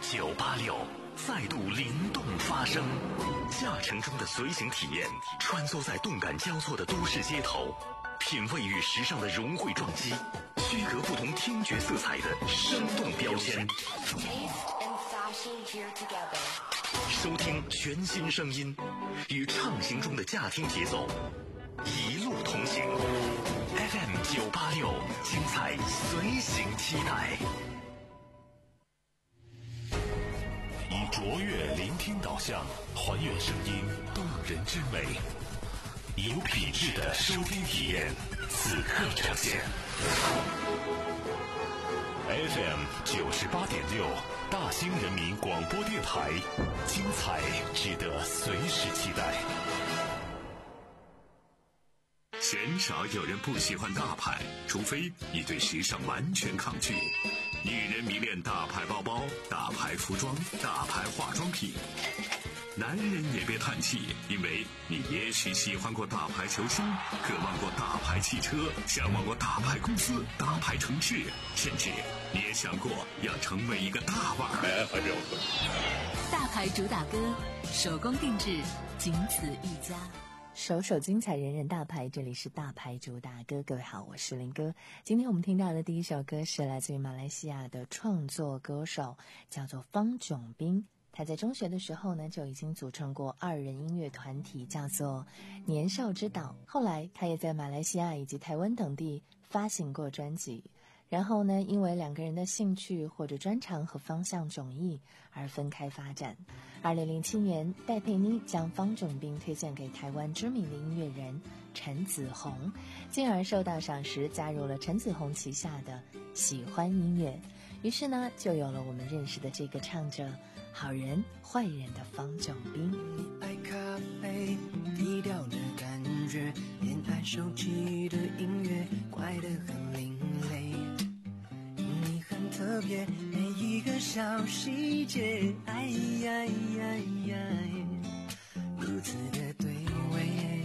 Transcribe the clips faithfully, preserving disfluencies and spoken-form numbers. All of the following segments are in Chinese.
九八六再度灵动发声，驾乘中的随行体验，穿梭在动感交错的都市街头，品味与时尚的融汇撞击，区隔不同听觉色彩的生动标签。收听全新声音，与畅行中的驾听节奏，一路同行。F M 九八六，精彩随行期待。以卓越聆听导向，还原声音动人之美，以有品质的收听体验，此刻呈现。F M 九十八点六，大兴人民广播电台，精彩值得随时期待。鲜少有人不喜欢大牌，除非你对时尚完全抗拒。女人迷恋大牌包包、大牌服装、大牌化妆品。男人也别叹气，因为你也许喜欢过大牌球星，渴望过大牌汽车，向往过大牌公司、大牌城市，甚至你也想过要成为一个大腕儿。 大牌主打歌，手工定制，仅此一家。 首首精彩，人人大牌，这里是大牌主打歌。各位好，我是林哥。今天我们听到的第一首歌是来自于马来西亚的创作歌手，叫做方炯斌。他在中学的时候呢，就已经组成过二人音乐团体，叫做年少之岛。后来他也在马来西亚以及台湾等地发行过专辑。然后呢，因为两个人的兴趣或者专长和方向迥异而分开发展。二零零七年，戴佩妮将方炯斌推荐给台湾知名的音乐人陈子鸿，进而受到赏识，加入了陈子鸿旗下的喜欢音乐。于是呢，就有了我们认识的这个唱着好人坏人的方炯斌。 爱咖啡低调的感觉，恋爱手机的音乐怪得很另类，你很特别，每一个小细节，哎呀呀呀，如此的对味。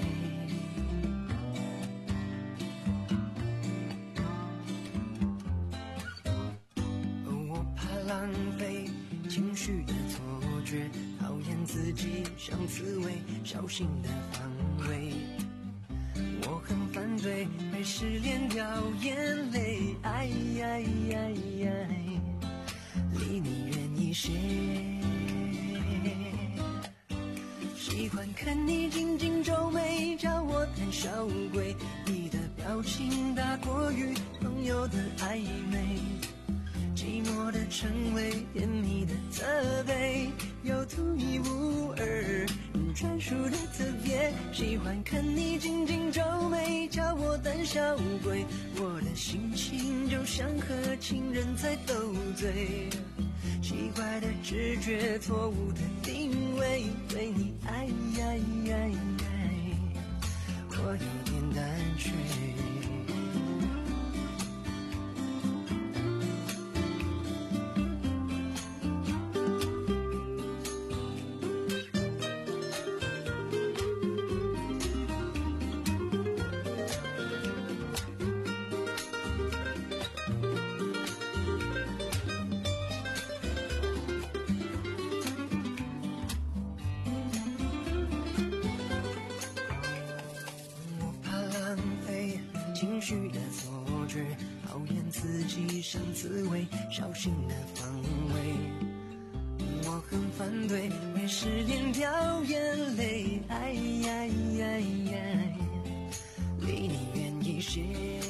我怕浪费情绪的错觉，讨厌自己像刺猬，小心的防卫。我很反对被失恋掉眼泪，哎呀呀呀，离你远一些。喜欢看你紧紧皱眉，叫我胆小鬼，你的表情大过于朋友的暧昧，寂寞的称谓，甜蜜的责备，有独一无二专属的特别。喜欢看你紧紧皱眉，叫我胆小鬼，我的心情就像和情人在斗嘴，奇怪的直觉，错误的定位，对你爱呀呀呀，我有点胆怯。像刺猬，小心的防卫。我很反对被失恋掉眼泪，哎呀呀呀，离你远一些。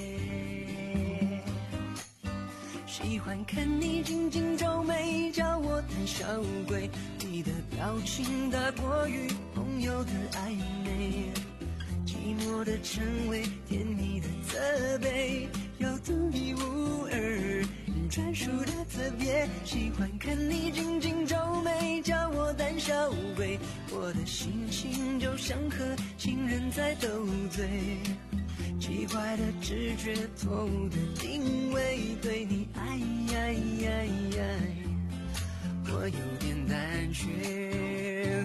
喜欢看你紧紧皱眉，叫我胆小鬼，你的表情大过于朋友的暧昧，寂寞的称谓，甜蜜的责备，有独一无二专属的特别。喜欢看你紧紧皱眉，叫我胆小鬼，我的心情就像和情人在斗嘴，奇怪的直觉，错误的定位，对你爱呀呀呀，我有点胆怯。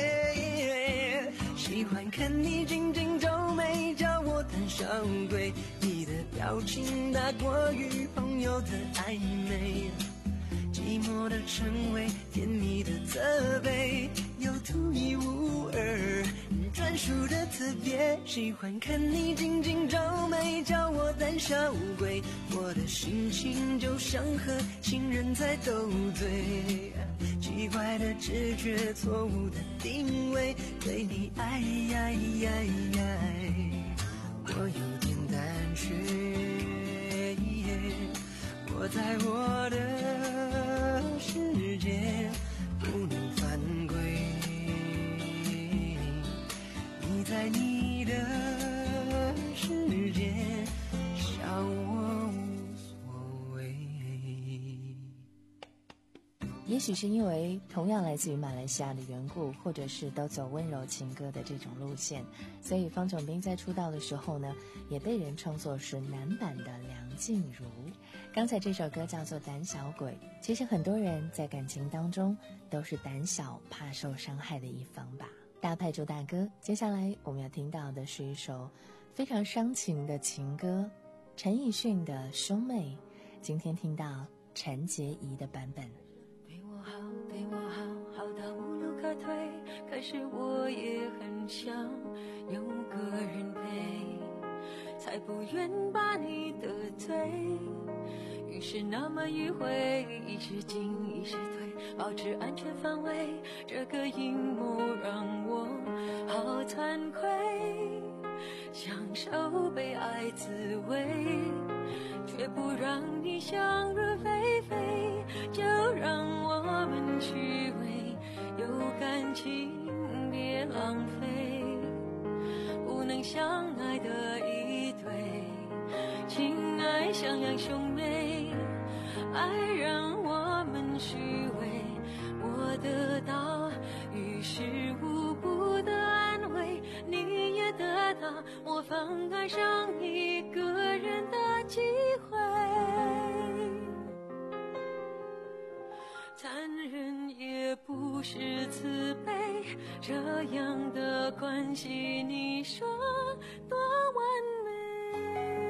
喜欢看你紧紧皱眉，叫我胆小鬼，你的表情大过于朋友的暧昧，寂寂寞的称谓，甜蜜的责备，有独一无二专属的特别。喜欢看你紧紧皱眉，叫我胆小鬼，我的心情就像和情人在斗嘴。奇怪的直觉，错误的定位，对你爱爱爱爱，我有点胆怯，我在我的世界不能犯规，你在你的世界笑我无所谓。 也许是因为同样来自于马来西亚的缘故，或者是都走温柔情歌的这种路线，所以方炯斌在出道的时候呢，也被人称作是男版的梁静茹。刚才这首歌叫做《胆小鬼》，其实很多人在感情当中都是胆小怕受伤害的一方吧。大派朱大哥，接下来我们要听到的是一首非常伤情的情歌，陈奕迅的《兄妹》，今天听到陈洁仪的版本。 对我好，对我好，好到无路可退，可是我也很想有个人陪，才不愿把你得罪。于是那么迂回，一时进一时退，保持安全范围，这个阴谋让我好惭愧，享受被爱滋味，却不让你想入非非，就让我们虚伪，有感情别浪费，不能相爱的一对，情爱像两兄妹，爱让我们虚伪，我得到于事无补的安慰，你也得到我放爱上一个人的机会。残忍也不是慈悲，这样的关系你说多完美。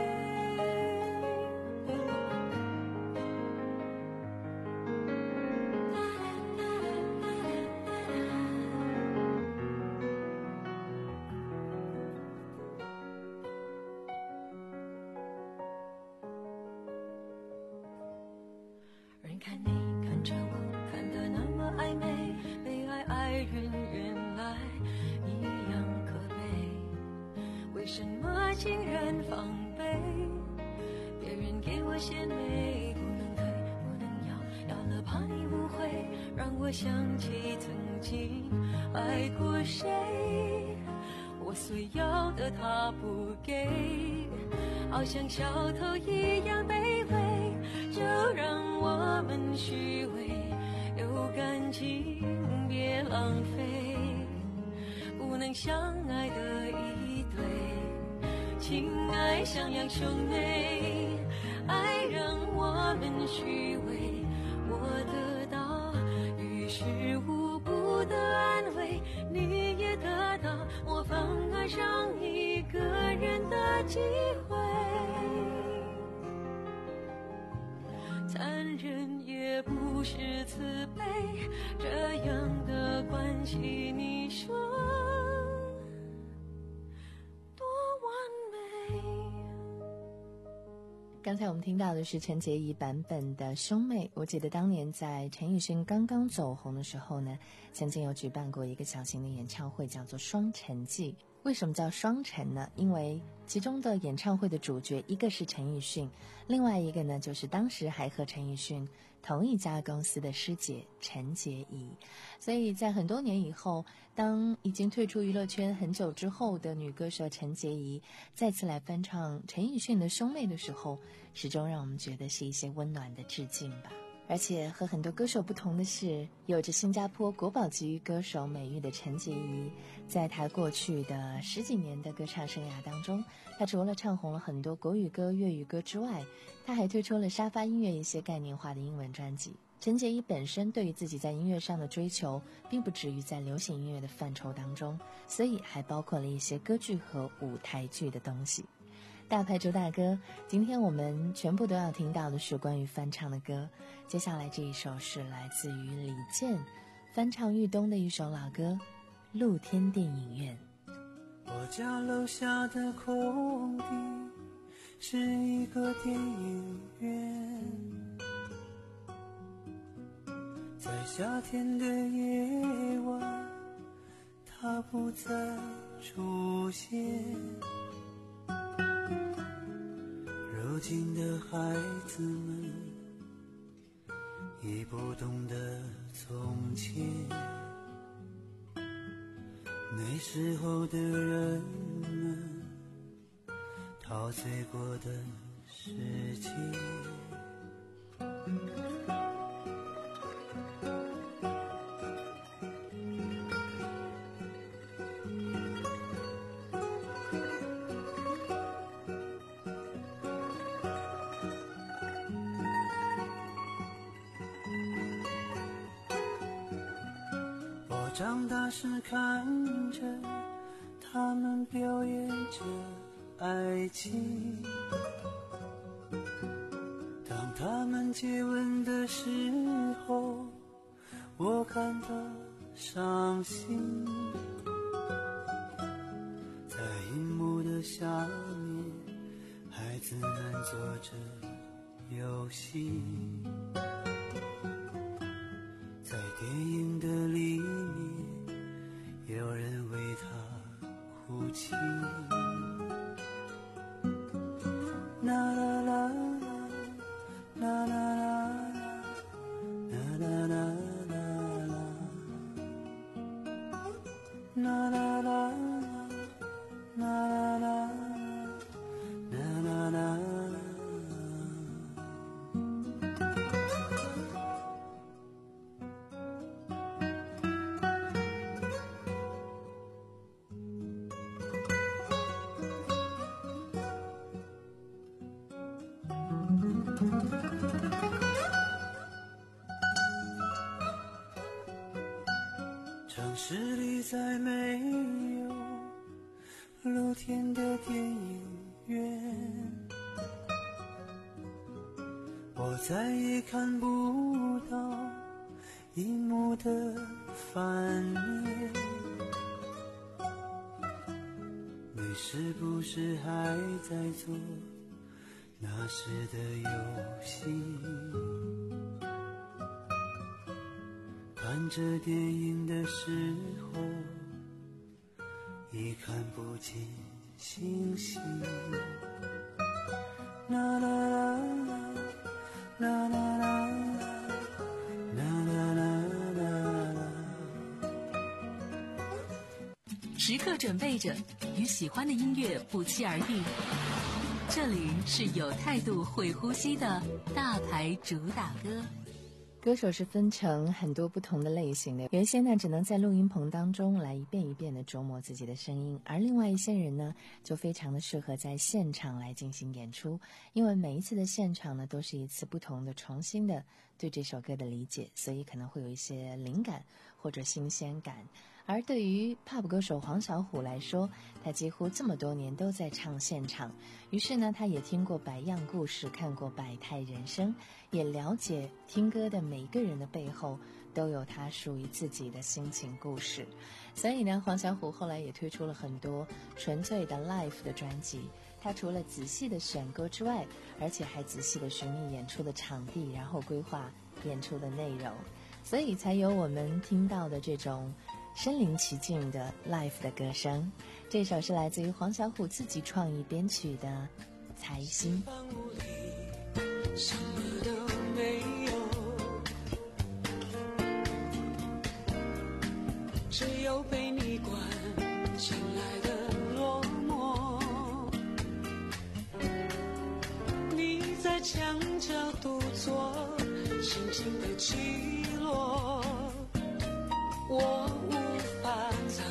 人看你看着我，看得那么暧昧，被爱爱人原来一样可悲，为什么竟然防备？别人给我鲜美，不能退不能要，要了怕你误会，让我想起曾经爱过谁，我所要的他不给，好像小偷一样卑微，就让我们虚伪，有感情别浪费，不能相爱的一对，情爱像两兄妹，爱让我们虚伪，我得到于事无补的安慰，你也得到我放爱上一个人的机会。残忍也不是慈悲，这样的关系你说多完美。 刚才我们听到的是陈洁仪版本的《兄妹》。我记得当年在陈奕迅刚刚走红的时候呢，曾经有举办过一个小型的演唱会，叫做双陈记。为什么叫双陈呢？因为其中的演唱会的主角一个是陈奕迅，另外一个呢就是当时还和陈奕迅同一家公司的师姐陈洁仪。所以在很多年以后，当已经退出娱乐圈很久之后的女歌手陈洁仪再次来翻唱陈奕迅的《兄妹》的时候，始终让我们觉得是一些温暖的致敬吧。而且和很多歌手不同的是，有着新加坡国宝级歌手美誉的陈洁仪，在她过去的十几年的歌唱生涯当中，她除了唱红了很多国语歌、粤语歌之外，她还推出了沙发音乐一些概念化的英文专辑。陈洁仪本身对于自己在音乐上的追求并不止于在流行音乐的范畴当中，所以还包括了一些歌剧和舞台剧的东西。 大牌主打歌，今天我们全部都要听到的是关于翻唱的歌。接下来这一首是来自于李健翻唱豫东的一首老歌《露天电影院》。 我家楼下的空地是一个电影院，在夏天的夜晚它不再出现，如今的孩子们已不懂得从前，那时候的人们陶醉过的世界。我长大时看着他们表演着爱情，当他们接吻的时候我感到伤心，在荧幕的下面孩子们做着游戏，在电影的里面有人为他哭泣，啦啦啦啦啦啦啦啦啦啦啦啦啦啦城市里再没有露天的电影院，我再也看不到荧幕的反面，你是不是还在做那时的游戏？看着电影的时候已看不见星星，啦啦啦啦啦啦啦啦啦啦啦。 时刻准备着与喜欢的音乐不期而遇，这里是有态度会呼吸的大牌主打歌。 歌手是分成很多不同的类型的，有一些呢只能在录音棚当中来一遍一遍的琢磨自己的声音，而另外一些人呢就非常的适合在现场来进行演出，因为每一次的现场呢都是一次不同的重新的对这首歌的理解，所以可能会有一些灵感或者新鲜感。而对于 pop 歌手黄小琥来说，他几乎这么多年都在唱现场，于是呢他也听过百样故事，看过百态人生，也了解听歌的每个人的背后都有他属于自己的心情故事。所以呢黄小琥后来也推出了很多纯粹的 live 的专辑，他除了仔细的选歌之外，而且还仔细的寻觅演出的场地，然后规划演出的内容，所以才有我们听到的这种身临其境的 live 的歌声。这首是来自于黄小琥自己创意编曲的《财星》。 什么都没有，只有被你关进来的落寞。你在墙角独坐，心情的起落，我无法猜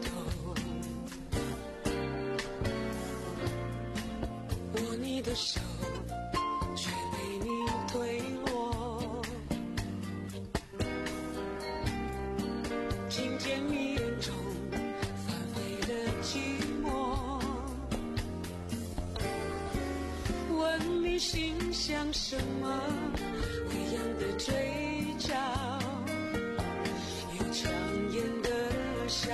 透，握你的手却被你推落，听见你眼中翻飞的寂寞， 什么微扬的嘴角，有强颜的笑，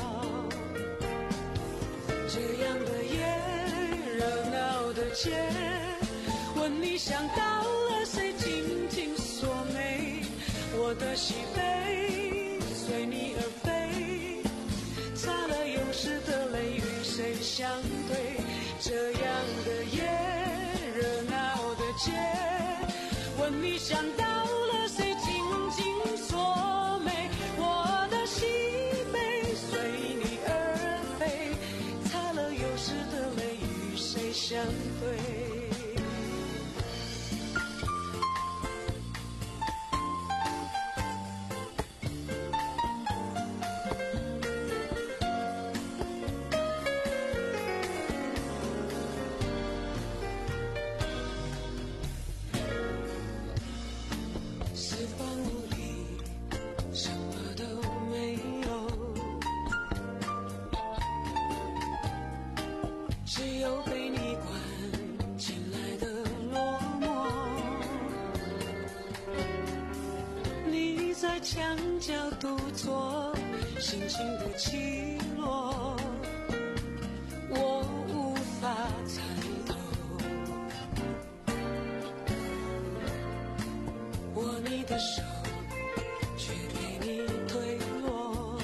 这样的夜，热闹的街，问你想到了谁，紧紧锁眉，我的喜悲随你而飞，擦了有时的泪与谁相对，这样的夜，热闹的街，问你想到了谁，紧紧锁眉，我的喜悲随你而飞，擦了有时的泪与谁相对。墙角独坐，心情的起落，我无法猜透。握你的手，却被你推落，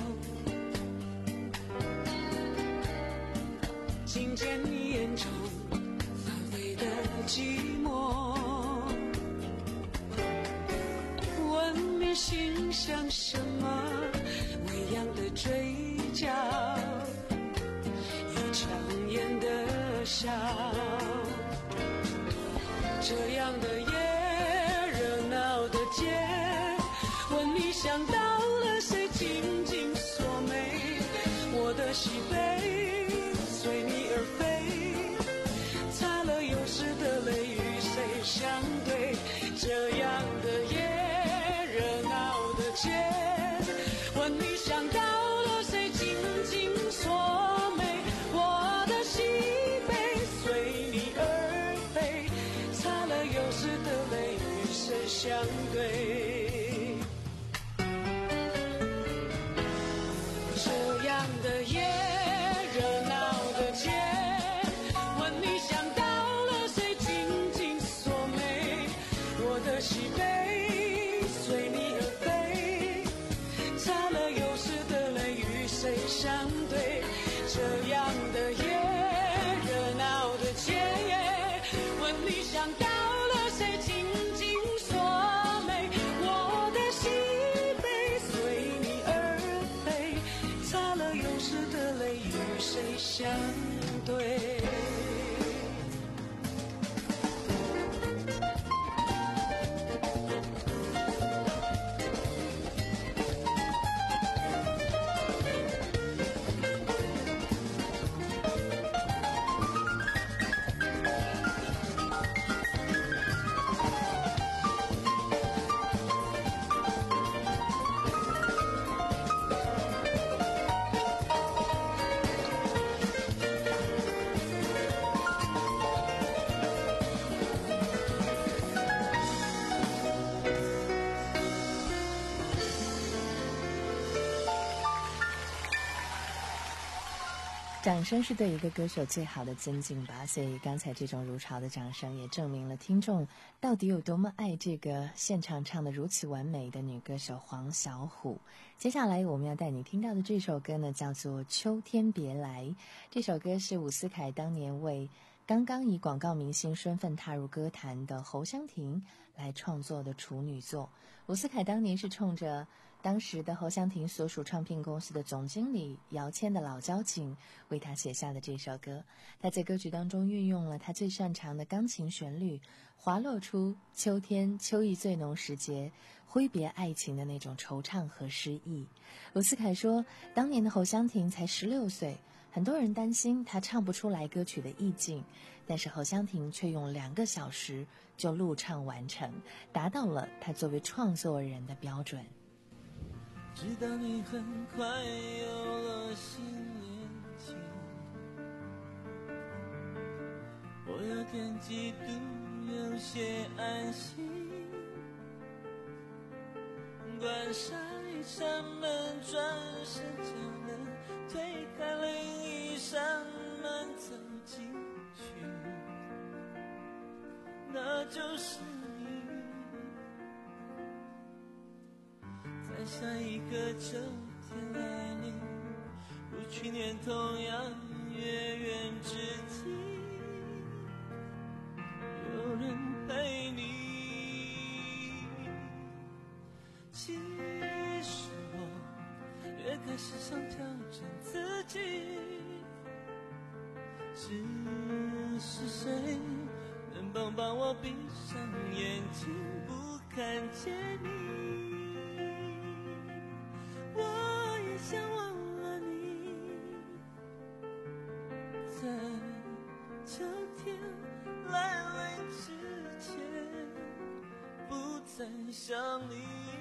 听见你眼中翻飞的寂寞。心想什么微扬的嘴角，有强颜的笑，这样的夜，热闹的街，问你想到了谁，紧紧锁眉，我的喜悲随你而飞，擦了有时的泪与谁相对，这样的夜，问你想到了谁，紧紧锁眉，我的喜悲随你而飞，擦了有时的泪与谁相对，这样的夜，热闹的街，问你想到了谁，紧紧锁眉，我的喜悲随你而飞，擦了有时的泪与谁相对，这样的夜，热闹的街，问你想到了谁，紧紧锁眉，我的喜悲随你而飞，擦了有时的泪与谁相对。 掌声是对一个歌手最好的尊敬吧，所以刚才这种如潮的掌声也证明了听众到底有多么爱这个现场唱得如此完美的女歌手黄小琥。接下来我们要带你听到的这首歌呢，叫做《秋天别来》。这首歌是伍思凯当年为刚刚以广告明星身份踏入歌坛的侯湘婷来创作的处女作。伍思凯当年是冲着当时的侯湘婷所属唱片公司的总经理姚谦的老交情为他写下的这首歌。他在歌曲当中运用了他最擅长的钢琴旋律，滑落出秋天秋意最浓时节挥别爱情的那种惆怅和诗意。伍思凯说，当年的侯湘婷才十六岁，很多人担心她唱不出来歌曲的意境，但是侯湘婷却用两个小时就录唱完成，达到了她作为创作人的标准。 知道你很快有了新恋情，我有点嫉妒有些安心。关上一扇门，转身就能推开另一扇门，走进去，那就是你。在下一个秋天来临，如去年同样月圆之际，有人陪你。其实我越开始想调整自己，只是谁能帮帮我闭上眼睛不看见你。我也想忘了你，在秋天来临之前不再想你。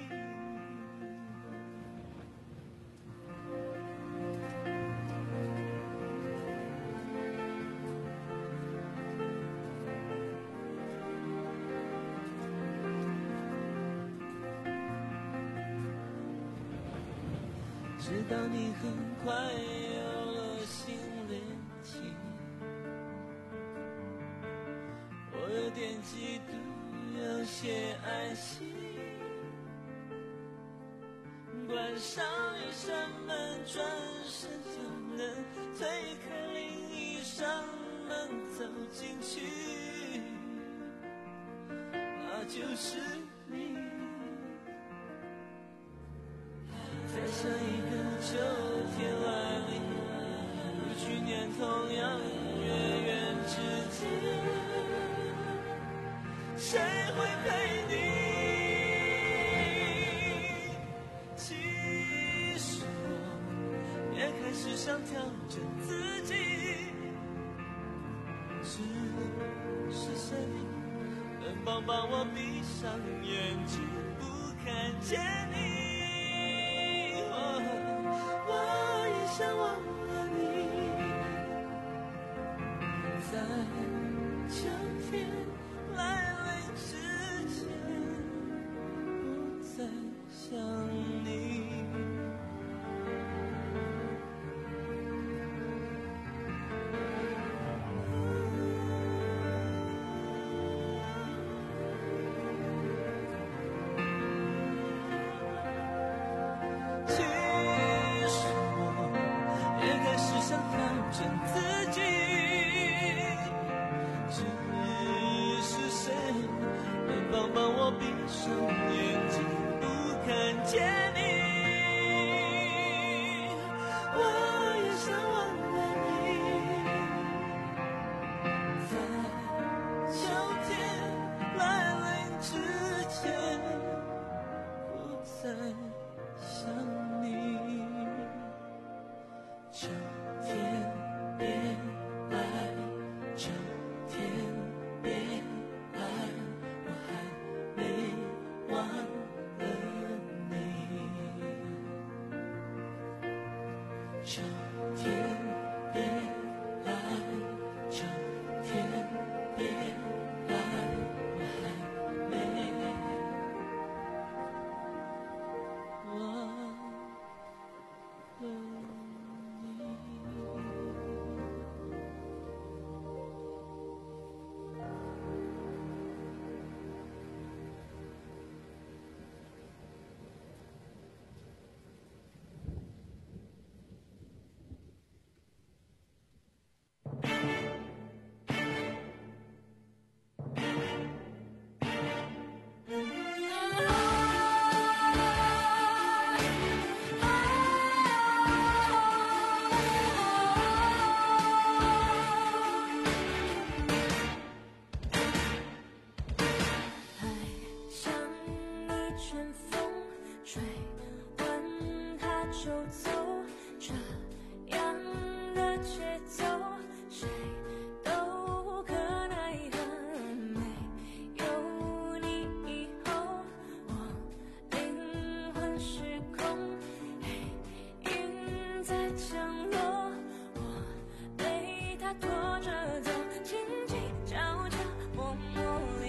知道你很快有了新恋情，我有点嫉妒，有些安心。关上一扇门，转身就能推开另一扇门，走进去，那就是你。在下一个秋天来临，如去年同样月圆之际，谁会陪你？其实我也开始想调整自己，只是谁能帮帮我闭上眼睛不看见你？我也想忘了你，在秋天来临之前不再想你。想调整自己，只是谁能帮帮我闭上眼睛不看见你？我也想忘了你，在秋天来临之前不再想你。秋天别来，秋天别来，我还没忘了你。秋天别来，秋天别来，我还没忘了你。 拖着走，轻轻悄悄，默默。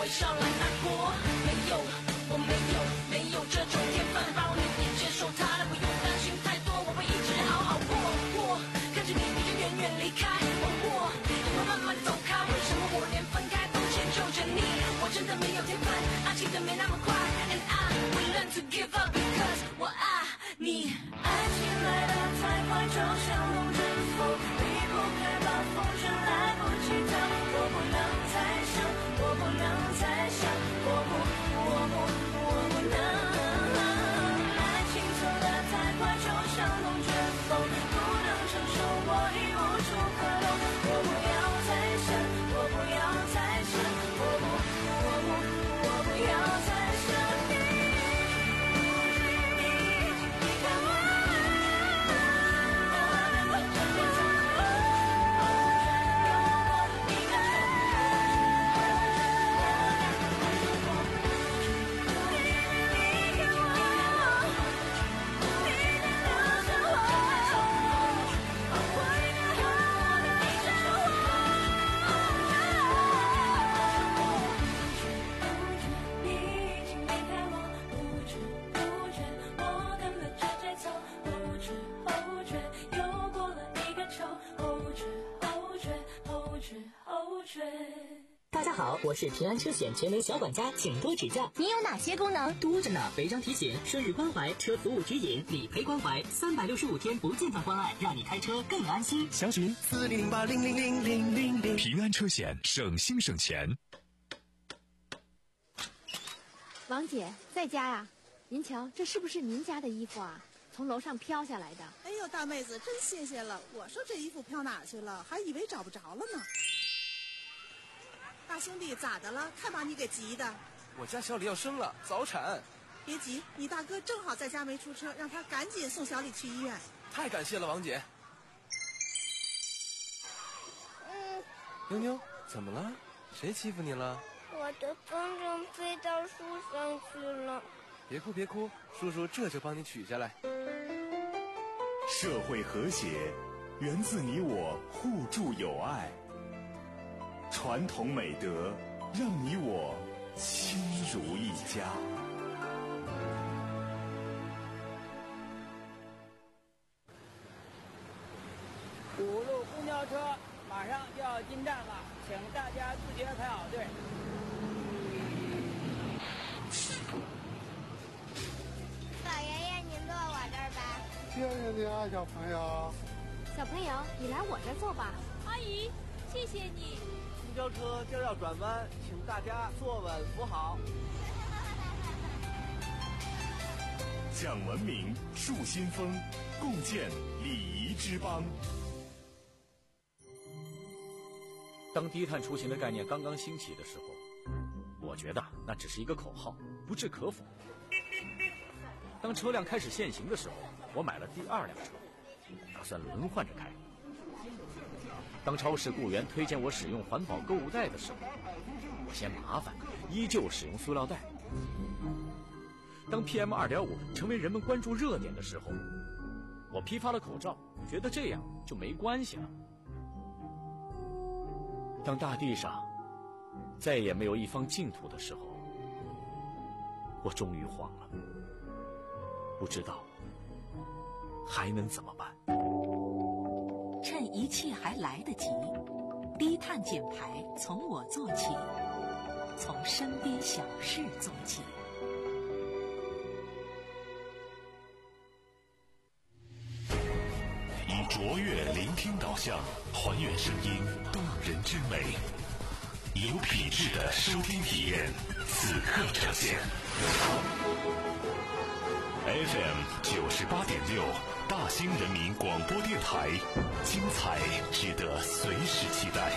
会捎来难过。没有，我没有，没有这种天分，把我能也接受它了，不用担心太多，我会一直好好过。我看着你你就远远离开，我我也会慢慢走开。为什么我连分开都迁就着你？我真的没有天分，爱情的没那么快 ，and I will learn to give up because 我爱你。 爱情来得太快，就像龙卷风，离不开暴风圈，来不及逃。我不能再想，我不能再想，我不，我不，我不能。爱情走得太快，就像龙卷风，不能承受，我已无处可躲。我不要再想，我不要再想，我不，我不，我不要再想你。你已经离开我。 大家好，我是平安车险全能小管家，请多指教。 你有哪些功能？ 多着呢，违章提醒、顺日关怀、车服务指引、理赔关怀，三百六十五天不间断关爱，让你开车更安心。 详询四零零八零零零零零零。平安车险，省心省钱。 王姐在家呀？您瞧，这是不是您家的衣服啊？从楼上飘下来的。 哎呦，大妹子，真新鲜了！我说这衣服飘哪去了，还以为找不着了呢。大兄弟，咋的了？看把你给急的。 我家小李要生了，早产。 别急，你大哥正好在家没出车，让他赶紧送小李去医院。 太感谢了，王姐。 嗯。 妞妞，怎么了？谁欺负你了？ 我的风筝飞到树上去了。 别哭别哭，叔叔这就帮你取下来。 社会和谐源自你我互助友爱，传统美德让你我亲如一家。 五路公交车马上就要进站了，请大家自觉排好队。 老爷爷，您坐我这儿吧。 谢谢你啊，小朋友。 小朋友，你来我这儿坐吧。 阿姨，谢谢你。 公交车就要转弯，请大家坐稳扶好。 讲文明，树新风，共建礼仪之邦。 当低碳出行的概念刚刚兴起的时候，我觉得那只是一个口号，不置可否。当车辆开始限行的时候，我买了第二辆车，打算轮换着开。当超市雇员推荐我使用环保购物袋的时候，我嫌麻烦，依旧使用塑料袋。当 P M 二点五 成为人们关注热点的时候，我批发了口罩，觉得这样就没关系了。当大地上再也没有一方净土的时候，我终于慌了，不知道还能怎么办。 趁一切还来得及，低碳减排从我做起，从身边小事做起。 以卓越聆听导向，还原声音动人之美，有品质的收听体验，此刻呈现。F M 九十八点六，大兴人民广播电台，精彩值得随时期待。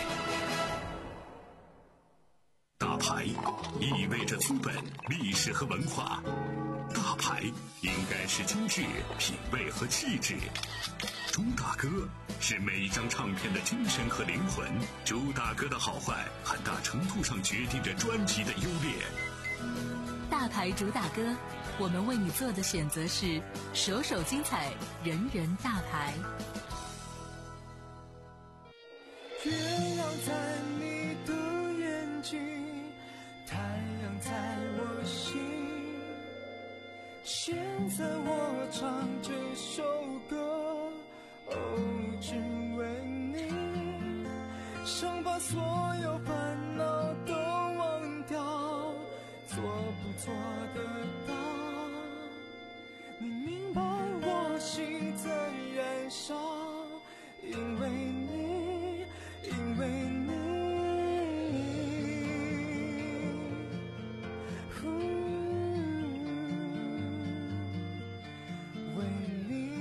大牌意味着资本、历史和文化，大牌应该是精致、品味和气质。朱大哥是每一张唱片的精神和灵魂，朱大哥的好坏很大程度上决定着专辑的优劣。 大牌主打歌，我们为你做的选择是首首精彩，人人大牌。 月亮在你的眼睛，太在我唱这首歌，哦，只为你，想把所有烦恼都忘掉，做不做得到？你明白我心在燃烧，因为你，因为你，为你，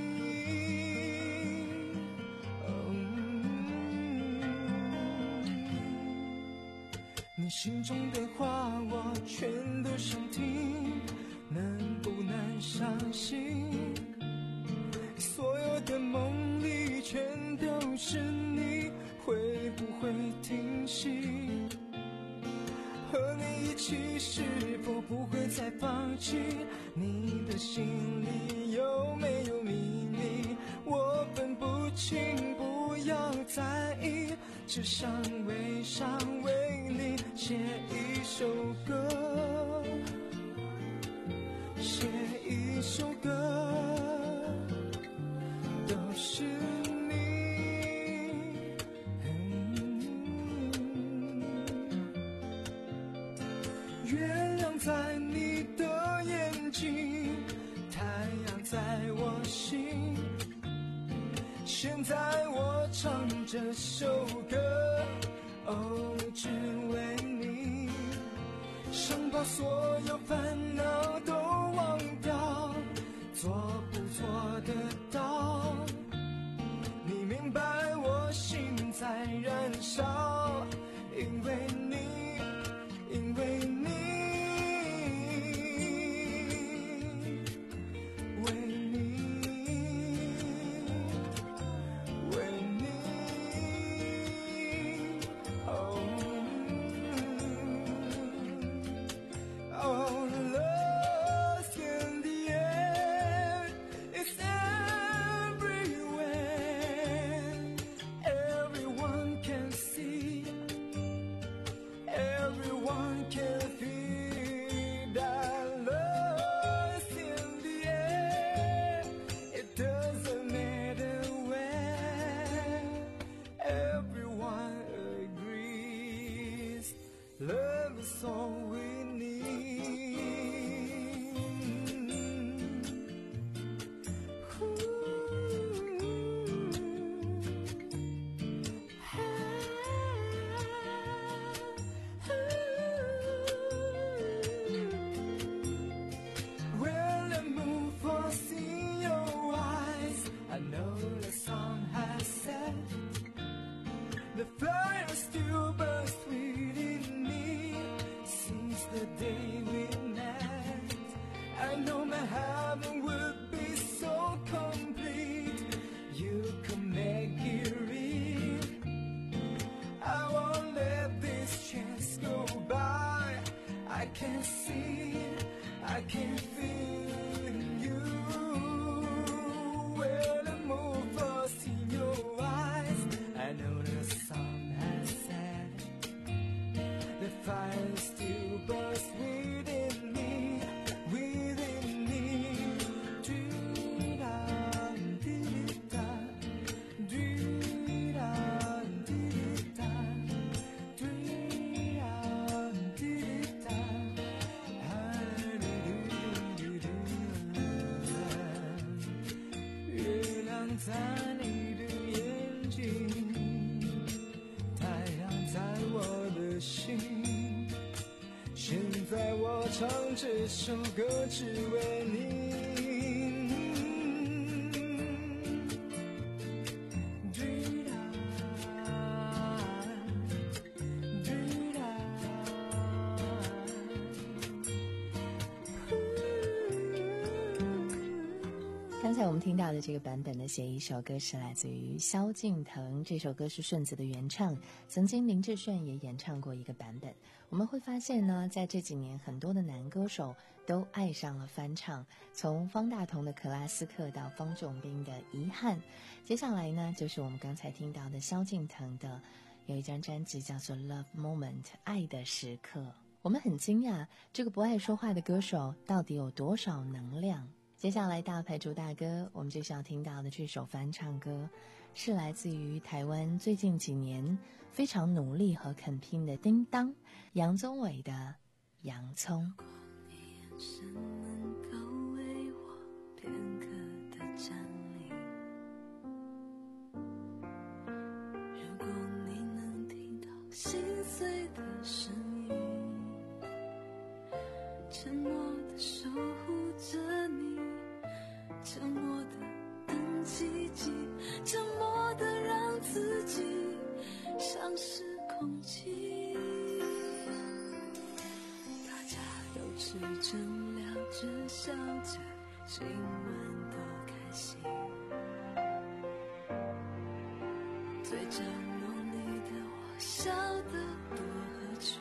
你心中的话我全都想听，能不能相信？所有的梦里全都是你，会不会停息？和你一起是否不会再放弃？你的心里有没有秘密？我分不清，不要在意，只想为想为你写一首歌，写一首歌，都是你。月亮在你的眼睛，太阳在我心，现在我唱这首歌，哦，只为你，想把所有烦恼都忘掉，做不做得到？你明白我心在燃烧，因为你，因为你，为你，为你，哦。Oh, lost in the air, it's everywhere. Everyone can see, everyone can feel that lost in the air. It doesn't matter where, everyone agrees. Love is all we need. When I move for seeing your eyes, I know the song has said the fire still burns within me since the day we met. I know my heaven would be so complete. You could make it real. I won't let this chance go by. I can see, I can feel you. When I move lost in your eyes, I know the sun has set. The fire still burns within me, within me. Do-da, dee-da, do-da, dee-da, do-da, dee-da, ha-do-do-do-do. 月亮在你的眼睛，太阳在我的心，现在我唱这首歌只为你。 刚才我们听到的这个版本的写一首歌是来自于萧敬腾，这首歌是顺子的原唱，曾经林志炫也演唱过一个版本。我们会发现呢，在这几年很多的男歌手都爱上了翻唱，从方大同的克拉斯克到方仲斌的遗憾，接下来呢就是我们刚才听到的萧敬腾的有一张专辑叫做 Love Moment 爱的时刻。我们很惊讶，这个不爱说话的歌手到底有多少能量？ 接下来大牌主打歌，我们就是要听到的这首翻唱歌，是来自于台湾最近几年非常努力和肯拼的叮当杨宗纬的《洋葱》。 心碎的声音，沉默的守护着你，沉默的等奇迹，沉默的让自己像是空气。大家都吃着聊着笑着，今晚多开心，嘴角浓丽的我笑得多合群，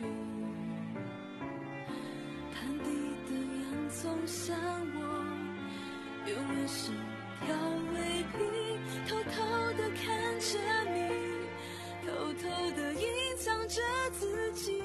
盘底的洋葱像我永远是调味品，偷偷地看着你，偷偷地隐藏着自己。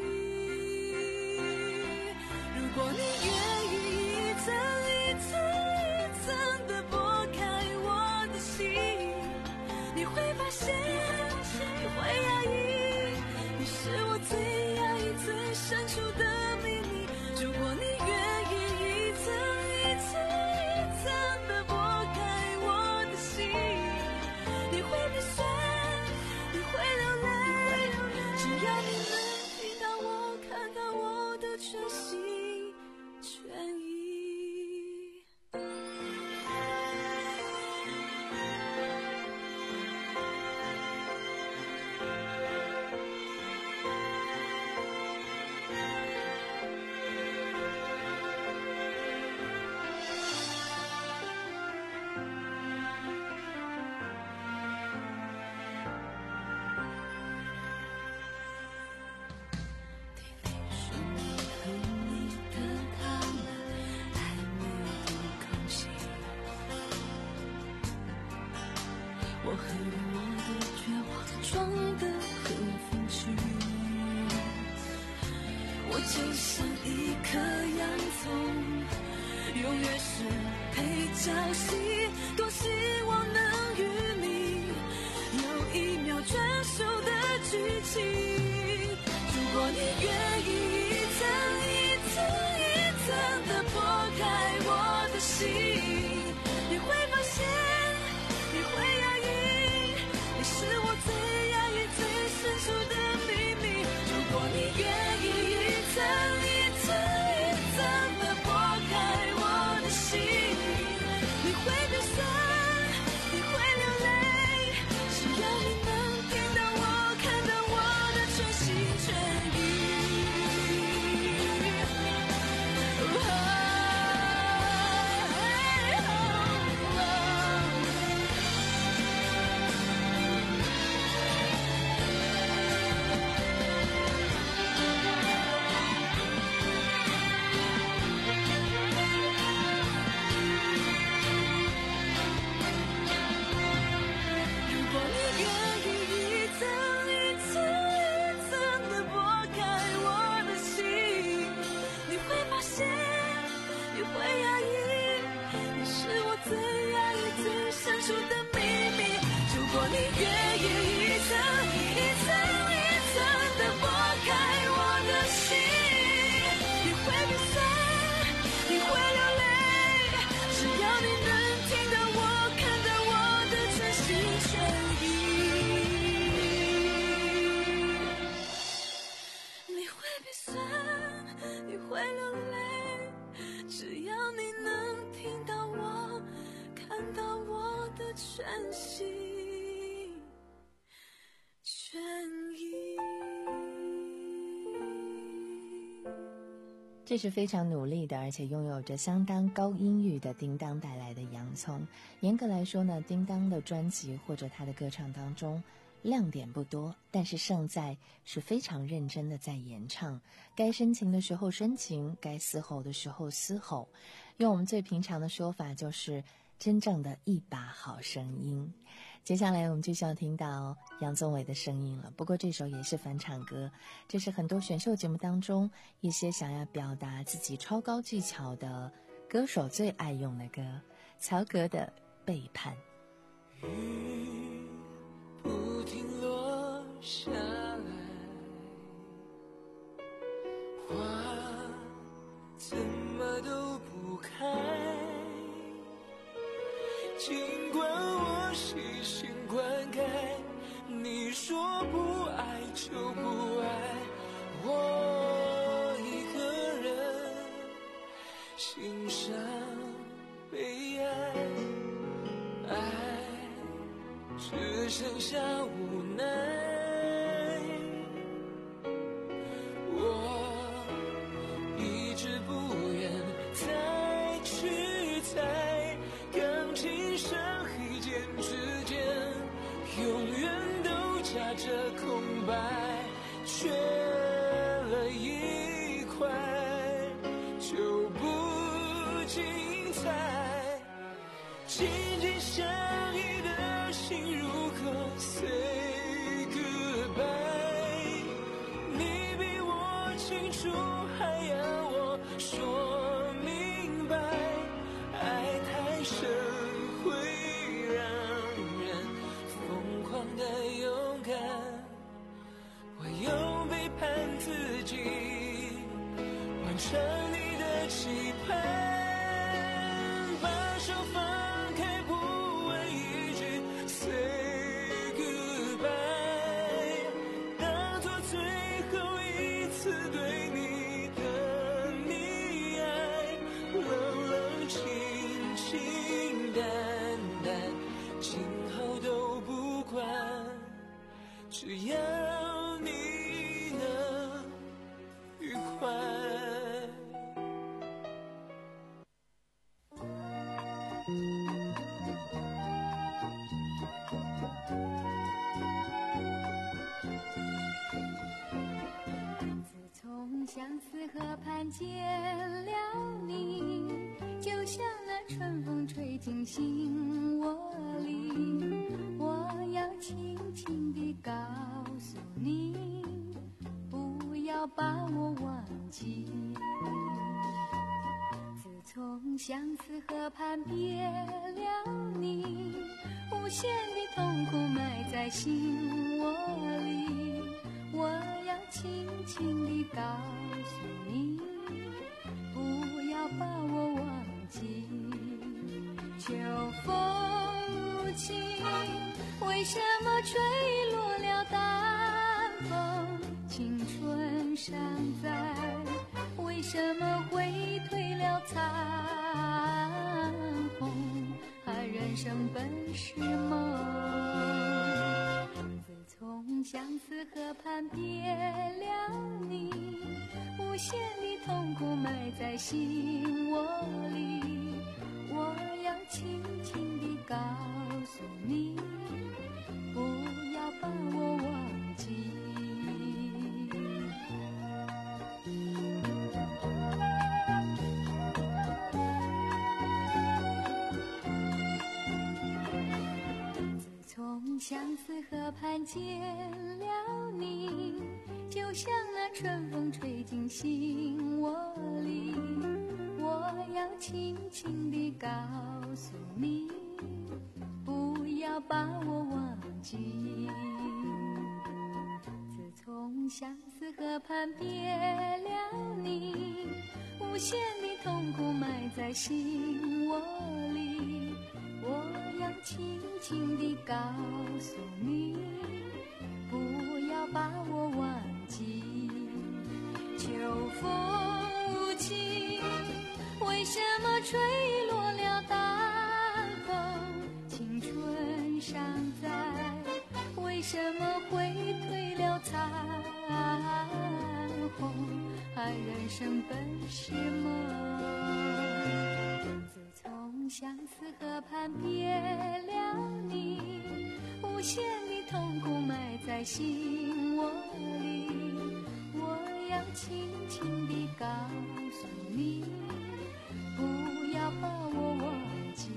如果你愿意一层一层一层地剥开我的心，你会发现你会压抑，你是我最压抑最深处的秘密。如果你愿意一层一层一层地剥开我的心，你会鼻酸，你会流泪，只要你能听到我看到我的全心全意。我和我的绝望装得很风趣，我就像一颗洋葱，永远是配角戏，多希望能与你有一秒专属的剧情。如果你愿意一层一层一层地剥开我的心，你会发现你会压抑，你是我最压抑最深处的秘密。如果你愿意一层一层一层地剥开我的心，你会鼻酸，你会流泪，只要你能听到我看到我的全心全意。全心全意。 这是非常努力的，而且拥有着相当高音域的叮当带来的洋葱。严格来说呢，叮当的专辑或者他的歌唱当中亮点不多，但是胜在是非常认真的在演唱，该深情的时候深情，该嘶吼的时候嘶吼，用我们最平常的说法就是真正的一把好声音。接下来我们就需要听到杨宗纬的声音了，不过这首也是翻唱歌，这是很多选秀节目当中一些想要表达自己超高技巧的歌手最爱用的歌，曹格的《背叛》。 雨不停落下来，花怎么都不开，尽管我细心灌溉，你说不爱就不爱，我一个人欣赏悲哀，爱只剩下无奈，我一直不愿再去猜，感情深黑键之间永远都夹着空白，缺了一块就不精彩，紧紧相依的心如何 say goodbye， 你比我清楚还要我说明白，爱太深会让人疯狂的勇敢，我又背叛自己完成你的期盼，把手放开不问一句 say goodbye， 当作最后一次对你的溺爱，冷冷清清淡淡今后都不管，只要你能愉快。 自从相思河畔见了你，就像那春风吹进心窝里，我要轻轻地告诉你，不要把我忘记。自从相思河畔别了你，无限的痛苦埋在心窝里，我要轻轻地告诉你，不要把我忘记。秋风无情，为什么吹落了淡风？青春尚在，为什么会褪了残红？啊，人生本是梦。自从相思河畔别了你，无限的痛苦埋在心窝里，我要轻轻地告诉你，不要把我忘记。自从相思河畔见了你，就像那春风吹进心窝里，我要轻轻地告诉你，不要把我忘记。自从相思河畔别了你，无限的痛苦埋在心窝里，我要轻轻地告诉你，不要把我忘记。秋风无情，为什么吹落了淡风？青春尚在，为什么会褪了残红？啊，人生本是梦。自从相思河畔别了你，无限的痛苦埋在心窝里，我要轻轻地告诉你，不要把我忘记。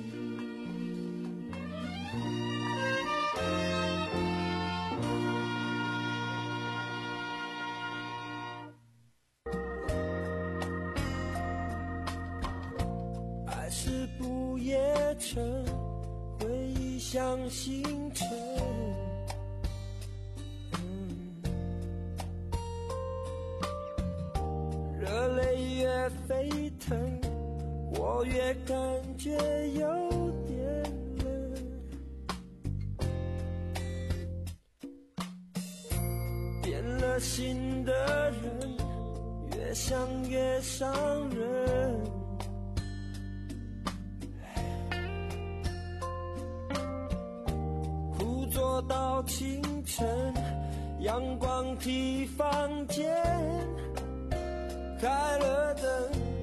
次不夜城，回忆像星辰，热泪越沸腾，我越感觉有点冷。变了心的人，越想越伤人。枯坐到清晨，阳光替房间开了灯，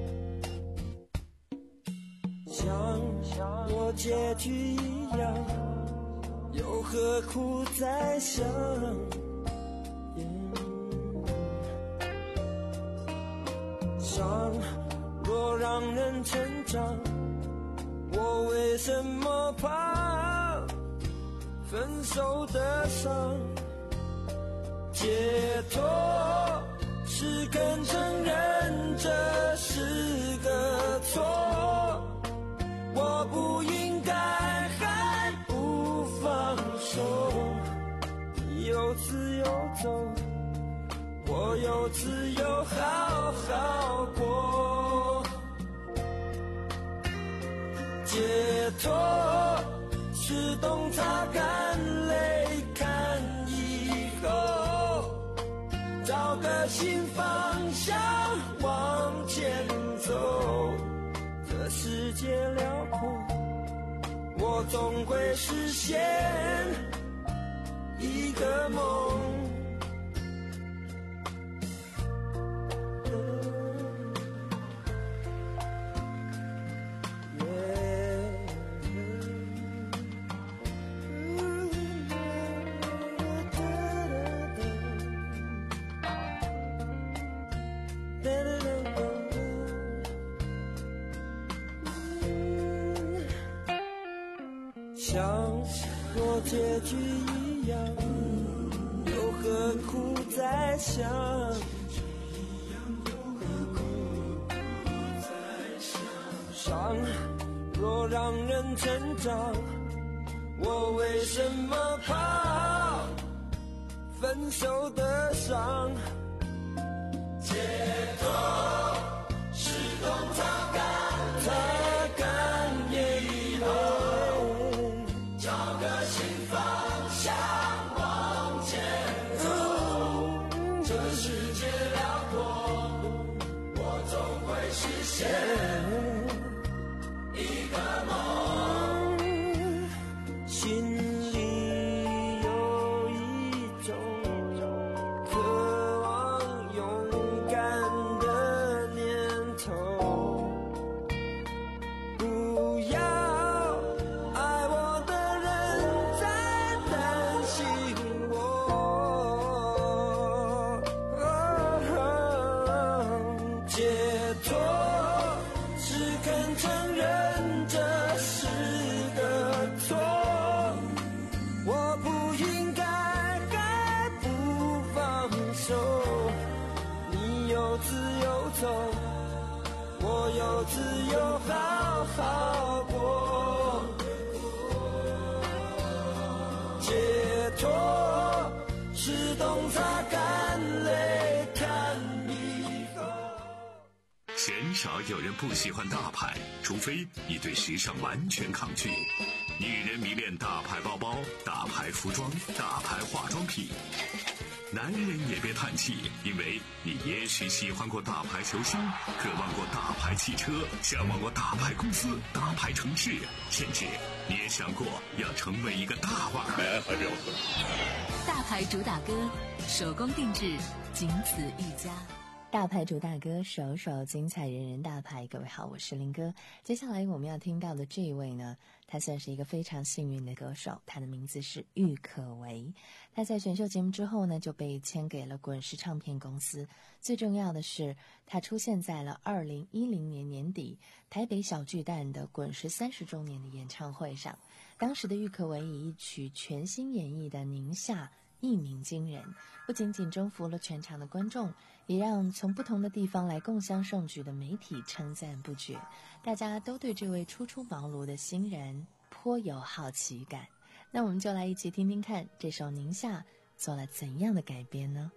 像若结局一样，又何苦再想？伤若让人成长，我为什么怕分手的伤？解脱是肯承认这是个错，我不应该还不放手。你有自由走，我有自由好好过。解脱是懂擦干泪，看以后找个新方向往前走。这世界辽阔，我总会实现一个梦。像若结局一样，又何苦再想？伤若让人成长，我为什么怕分手的伤？解脱是懂擦干擦干眼泪，找个新方向往前走。这世界辽阔，我总会实现一个梦。心里有一种渴望勇敢的念头，不要爱我的人再担心我。解脱是肯承认这是个错，我不应该该不放手。你有自由走，我有自由好好过。解脱是懂擦干泪，看以后。 鲜少有人不喜欢大牌，除非你对时尚完全抗拒。女人迷恋大牌包包、大牌服装、大牌化妆品。男人也别叹气，因为你也许喜欢过大牌球星，渴望过大牌汽车，向往过大牌公司、大牌城市，甚至你也想过要成为一个大腕儿。来，还不要喝。 大牌主打歌，手工定制，仅此一家。 大牌主打歌，首首精彩，人人大牌。各位好，我是林哥。接下来我们要听到的这一位呢，他算是一个非常幸运的歌手，他的名字是郁可唯。他在选秀节目之后呢，就被签给了滚石唱片公司。最重要的是，他出现在了二零一零年年底台北小巨蛋的滚石三十周年的演唱会上。当时的郁可唯以一曲全新演绎的《宁夏》一鸣惊人，不仅仅征服了全场的观众， 也让从不同的地方来共襄盛举的媒体称赞不绝，大家都对这位初出茅庐的新人颇有好奇感。那我们就来一起听听看，这首《宁夏》做了怎样的改编呢？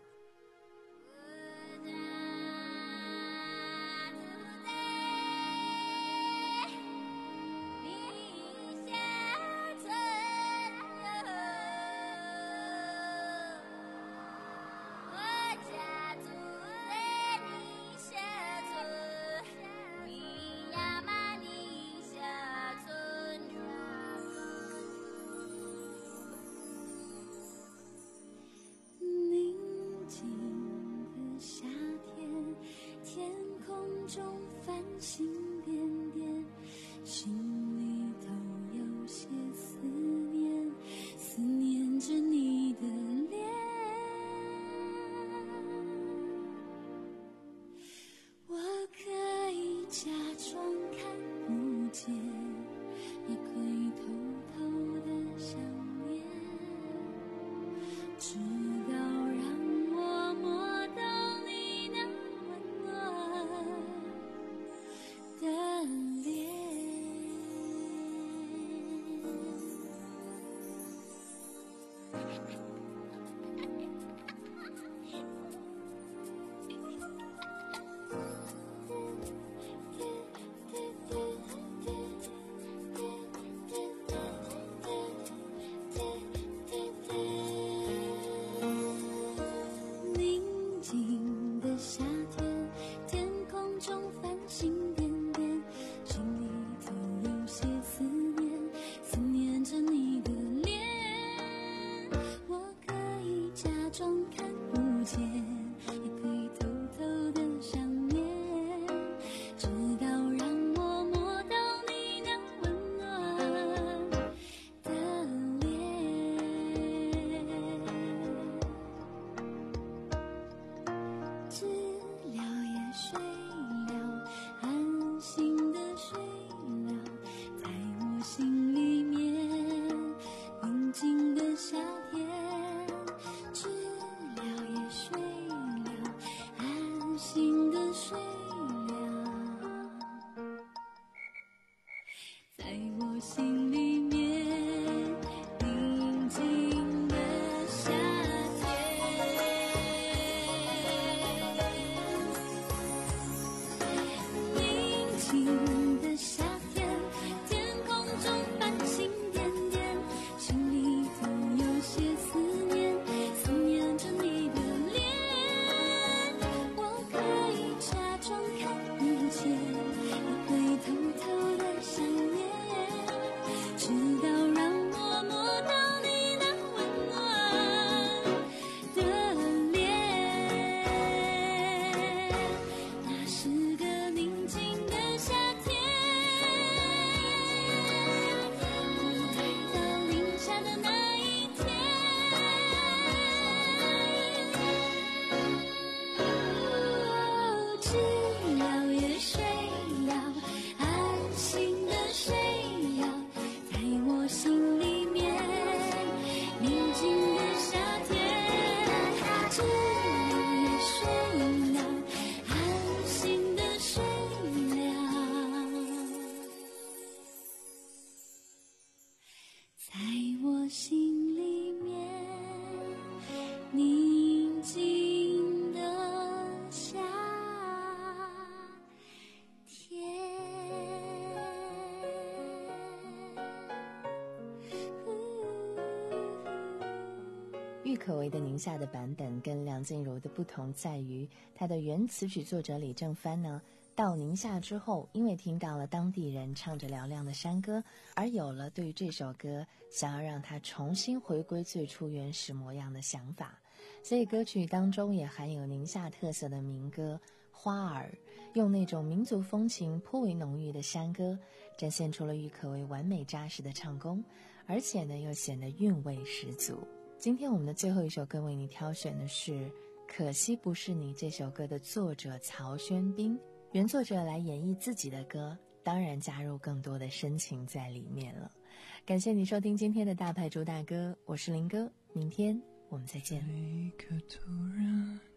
郁可唯的《宁夏》的版本跟梁静茹的不同在于，她的原词曲作者李正帆呢，到宁夏之后，因为听到了当地人唱着嘹亮的山歌，而有了对于这首歌想要让它重新回归最初原始模样的想法，所以歌曲当中也含有宁夏特色的民歌《花儿》，用那种民族风情颇为浓郁的山歌，展现出了郁可唯完美扎实的唱功，而且呢又显得韵味十足。今天我们的最后一首歌为你挑选的是《可惜不是你》这首歌的作者曹轩宾，原作者来演绎自己的歌，当然加入更多的深情在里面了。感谢你收听今天的大牌主打歌，我是林哥，明天我们再见。 一颗突然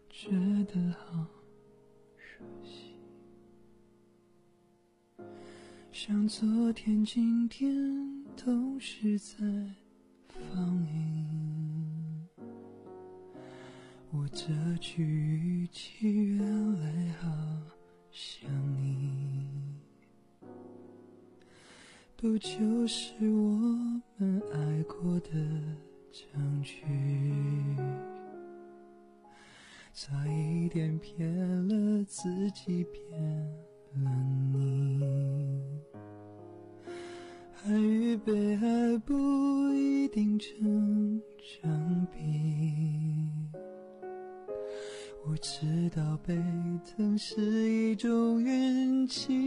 觉得好熟悉，像昨天今天都是在放映。我这句语气原来好像你，不就是我们爱过的证据？差一点骗了自己，骗了你，爱与被爱不一定成正比。我知道被疼是一种运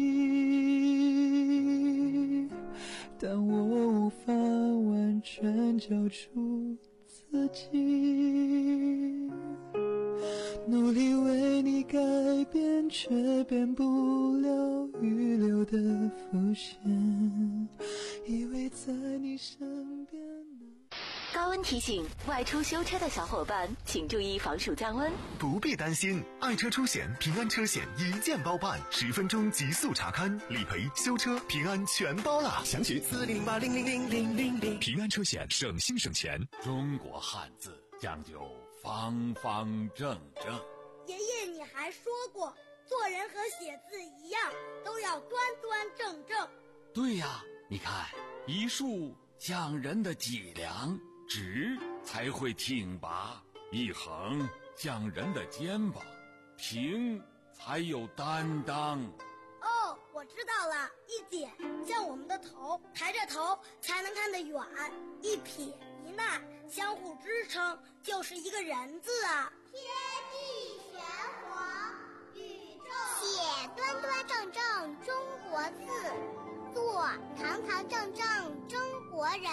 气，但我无法完全交出自己，努力为你改变，却变不了预留的伏线，以为在你身边。 高温提醒：外出修车的小伙伴，请注意防暑降温。 不必担心，爱车出险平安车险一键包办，十分钟极速查勘、理赔、修车，平安全包了。详询四零零八零零零零零零。 平安车险，省心省钱。 中国汉字讲究方方正正。 爷爷，你还说过，做人和写字一样，都要端端正正。 对呀，你看，一竖讲人的脊梁，直才会挺拔；一横讲人的肩膀，平才有担当。 哦，我知道了，一点像我们的头，抬着头才能看得远；一撇一捺相互支撑，就是一个人字啊。 天地玄黄，宇宙写端端正正中国字，做堂堂正正中国人。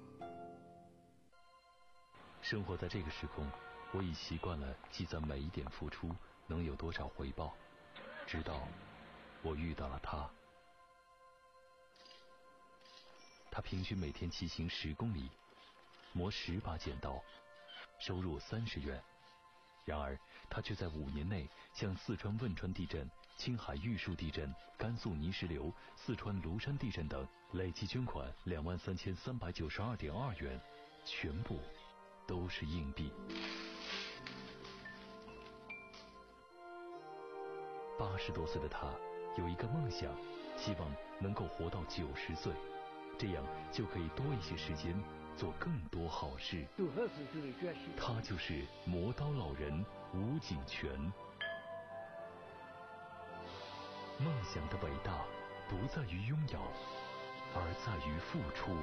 生活在这个时空，我已习惯了计算每一点付出能有多少回报，直到我遇到了他。他平均每天骑行十公里，磨十把剪刀，收入三十元。然而他却在五年内向四川汶川地震、青海玉树地震、甘肃泥石流、四川庐山地震等累计捐款两万三千三百九十二点二元，全部都是硬币。八十多岁的他有一个梦想，希望能够活到九十岁，这样就可以多一些时间做更多好事。他就是磨刀老人吴景全。梦想的伟大不在于拥有，而在于付出。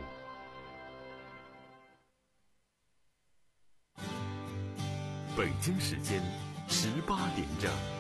北京时间十八点整。